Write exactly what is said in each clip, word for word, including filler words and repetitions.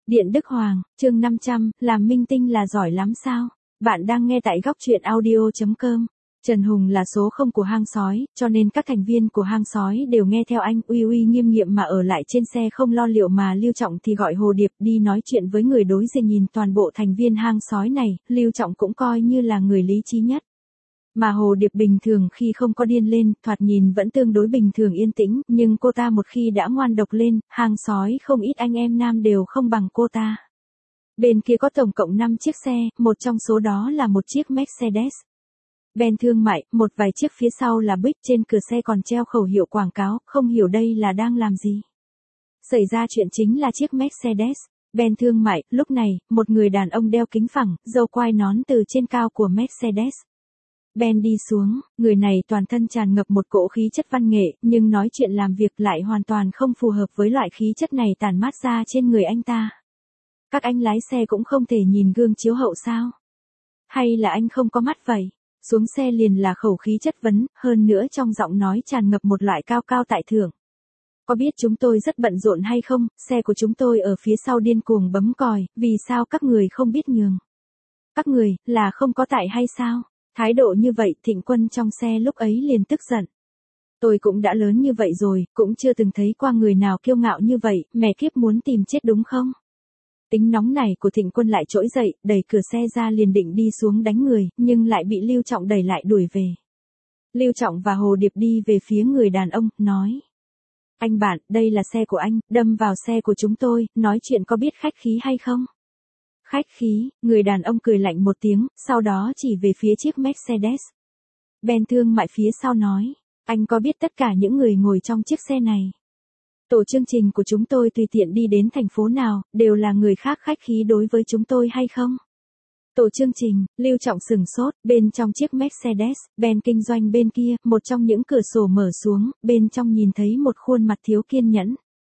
Điện Đức Hoàng, chương năm trăm, làm minh tinh là giỏi lắm sao? Bạn đang nghe tại góc truyện audio chấm com. Trần Hùng là số không của hang sói, cho nên các thành viên của hang sói đều nghe theo anh, uy uy nghiêm nghiệm mà ở lại trên xe không lo liệu, mà Lưu Trọng thì gọi Hồ Điệp đi nói chuyện với người đối diện. Nhìn toàn bộ thành viên hang sói này, Lưu Trọng cũng coi như là người lý trí nhất. Mà Hồ Điệp bình thường khi không có điên lên, thoạt nhìn vẫn tương đối bình thường yên tĩnh, nhưng cô ta một khi đã ngoan độc lên, hang sói không ít anh em nam đều không bằng cô ta. Bên kia có tổng cộng năm chiếc xe, một trong số đó là một chiếc Mercedes Benz thương mại, một vài chiếc phía sau là Buick, trên cửa xe còn treo khẩu hiệu quảng cáo, không hiểu đây là đang làm gì. Xảy ra chuyện chính là chiếc Mercedes Benz thương mại, lúc này, một người đàn ông đeo kính phẳng, râu quai nón từ trên cao của Mercedes Ben đi xuống, người này toàn thân tràn ngập một cỗ khí chất văn nghệ, nhưng nói chuyện làm việc lại hoàn toàn không phù hợp với loại khí chất này tản mát ra trên người anh ta. Các anh lái xe cũng không thể nhìn gương chiếu hậu sao? Hay là anh không có mắt vậy? Xuống xe liền là khẩu khí chất vấn, hơn nữa trong giọng nói tràn ngập một loại cao cao tại thượng. Có biết chúng tôi rất bận rộn hay không? Xe của chúng tôi ở phía sau điên cuồng bấm còi, vì sao các người không biết nhường? Các người, là không có tại hay sao? Thái độ như vậy, Thịnh Quân trong xe lúc ấy liền tức giận. Tôi cũng đã lớn như vậy rồi, cũng chưa từng thấy qua người nào kiêu ngạo như vậy, mẹ kiếp muốn tìm chết đúng không? Tính nóng này của Thịnh Quân lại trỗi dậy, đẩy cửa xe ra liền định đi xuống đánh người, nhưng lại bị Lưu Trọng đẩy lại đuổi về. Lưu Trọng và Hồ Điệp đi về phía người đàn ông, nói. Anh bạn, đây là xe của anh, đâm vào xe của chúng tôi, nói chuyện có biết khách khí hay không? Khách khí, người đàn ông cười lạnh một tiếng, sau đó chỉ về phía chiếc Mercedes Benz thương mại phía sau nói, anh có biết tất cả những người ngồi trong chiếc xe này? Tổ chương trình của chúng tôi tùy tiện đi đến thành phố nào, đều là người khác khách khí đối với chúng tôi hay không? Tổ chương trình, Lưu Trọng sừng sốt, bên trong chiếc Mercedes Benz kinh doanh bên kia, một trong những cửa sổ mở xuống, bên trong nhìn thấy một khuôn mặt thiếu kiên nhẫn.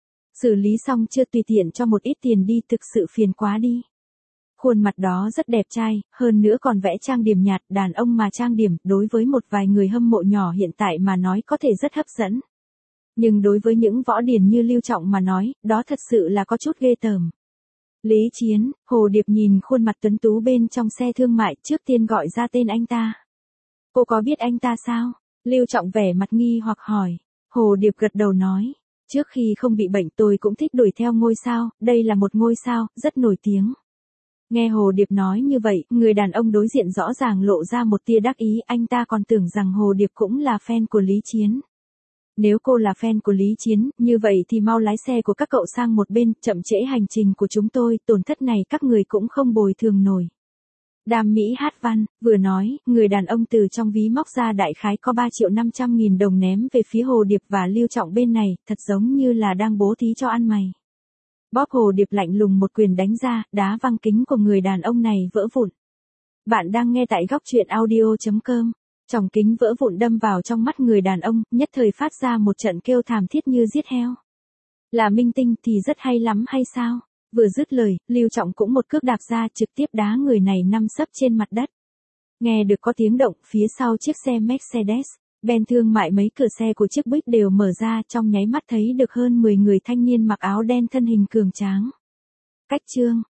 Xử lý xong chưa, tùy tiện cho một ít tiền đi, thực sự phiền quá đi. Khuôn mặt đó rất đẹp trai, hơn nữa còn vẽ trang điểm nhạt, đàn ông mà trang điểm, đối với một vài người hâm mộ nhỏ hiện tại mà nói có thể rất hấp dẫn. Nhưng đối với những võ điển như Lưu Trọng mà nói, đó thật sự là có chút ghê tởm. Lý Chiến, Hồ Điệp nhìn khuôn mặt tuấn tú bên trong xe thương mại, trước tiên gọi ra tên anh ta. Cô có biết anh ta sao? Lưu Trọng vẻ mặt nghi hoặc hỏi. Hồ Điệp gật đầu nói. Trước khi không bị bệnh tôi cũng thích đuổi theo ngôi sao, đây là một ngôi sao, rất nổi tiếng. Nghe Hồ Điệp nói như vậy, người đàn ông đối diện rõ ràng lộ ra một tia đắc ý, anh ta còn tưởng rằng Hồ Điệp cũng là fan của Lý Chiến. Nếu cô là fan của Lý Chiến, như vậy thì mau lái xe của các cậu sang một bên, chậm trễ hành trình của chúng tôi, tổn thất này các người cũng không bồi thường nổi. Đàm Mỹ Hát Văn, vừa nói, người đàn ông từ trong ví móc ra đại khái có ba triệu năm trăm nghìn đồng ném về phía Hồ Điệp và Lưu Trọng bên này, thật giống như là đang bố thí cho ăn mày. Bóp Hồ Điệp lạnh lùng một quyền đánh ra, đá văng kính của người đàn ông này vỡ vụn. Bạn đang nghe tại góc truyện audio chấm com. Tròng kính vỡ vụn đâm vào trong mắt người đàn ông, nhất thời phát ra một trận kêu thảm thiết như giết heo. Là minh tinh thì rất hay lắm hay sao? Vừa dứt lời, Lưu Trọng cũng một cước đạp ra, trực tiếp đá người này nằm sấp trên mặt đất. Nghe được có tiếng động, phía sau chiếc xe Mercedes Benz thương mại, mấy cửa xe của chiếc Buick đều mở ra, trong nháy mắt thấy được hơn mười người thanh niên mặc áo đen thân hình cường tráng. Cách chương,